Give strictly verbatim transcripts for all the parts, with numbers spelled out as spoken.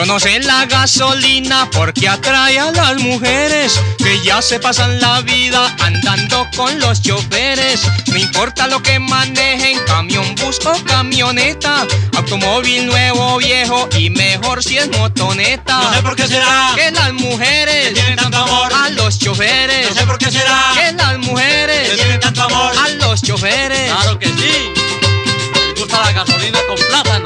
Yo no sé la gasolina porque atrae a las mujeres que ya se pasan la vida andando con los choferes. No importa lo que manejen, camión, bus o camioneta, automóvil nuevo o viejo y mejor si es motoneta. No sé por qué será que las mujeres que tienen tanto amor a los choferes. No sé por qué será que las mujeres que tienen tanto amor a los choferes. Claro que sí. Les gusta la gasolina con plátano.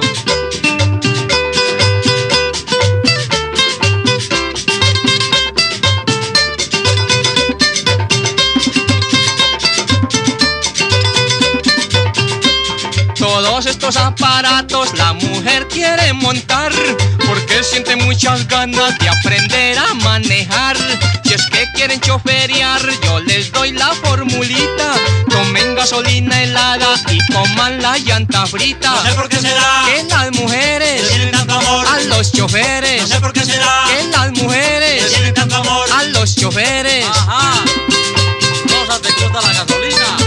Todos estos aparatos la mujer quiere montar porque siente muchas ganas de aprender a manejar. Si es que quieren choferear, yo les doy la formulita: tomen gasolina helada y coman la llanta frita. No sé por qué será que las mujeres que tienen tanto amor a los choferes. No sé por qué será que las mujeres que tienen tanto amor a los choferes. Ajá. Rosa, ¿te gusta la gasolina?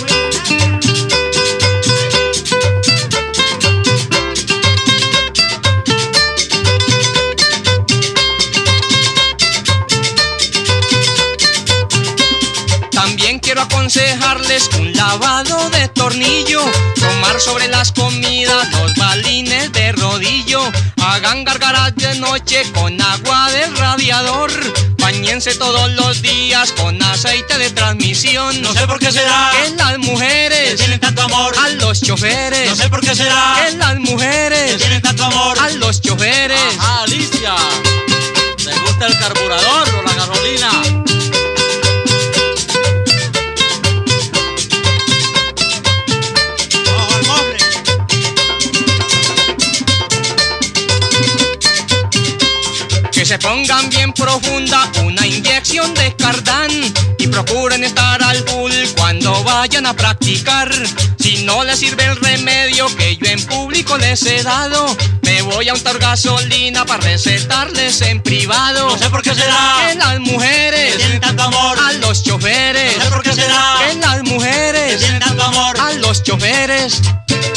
También quiero aconsejarles un lavado de tornillo, tomar sobre las comidas los balines de rodillo, hagan gárgaras de noche con agua del radiador, bañense todos los días con aceite de transmisión. No sé por qué será que las mujeres que tienen tanto amor a los choferes. No sé por qué será que las mujeres que tienen tanto amor a los choferes. Ajá, Alicia. ¿Te gusta el carburador o la gasolina? Que se pongan bien profunda una inyección de Cardán y procuren estar al full cuando vayan a practicar. Si no les sirve el remedio que yo en público les he dado, me voy a untar gasolina para recetarles en privado. No sé por qué será que las mujeres que tienen tanto amor a los choferes. No sé por qué será que las mujeres que tienen tanto amor a los choferes.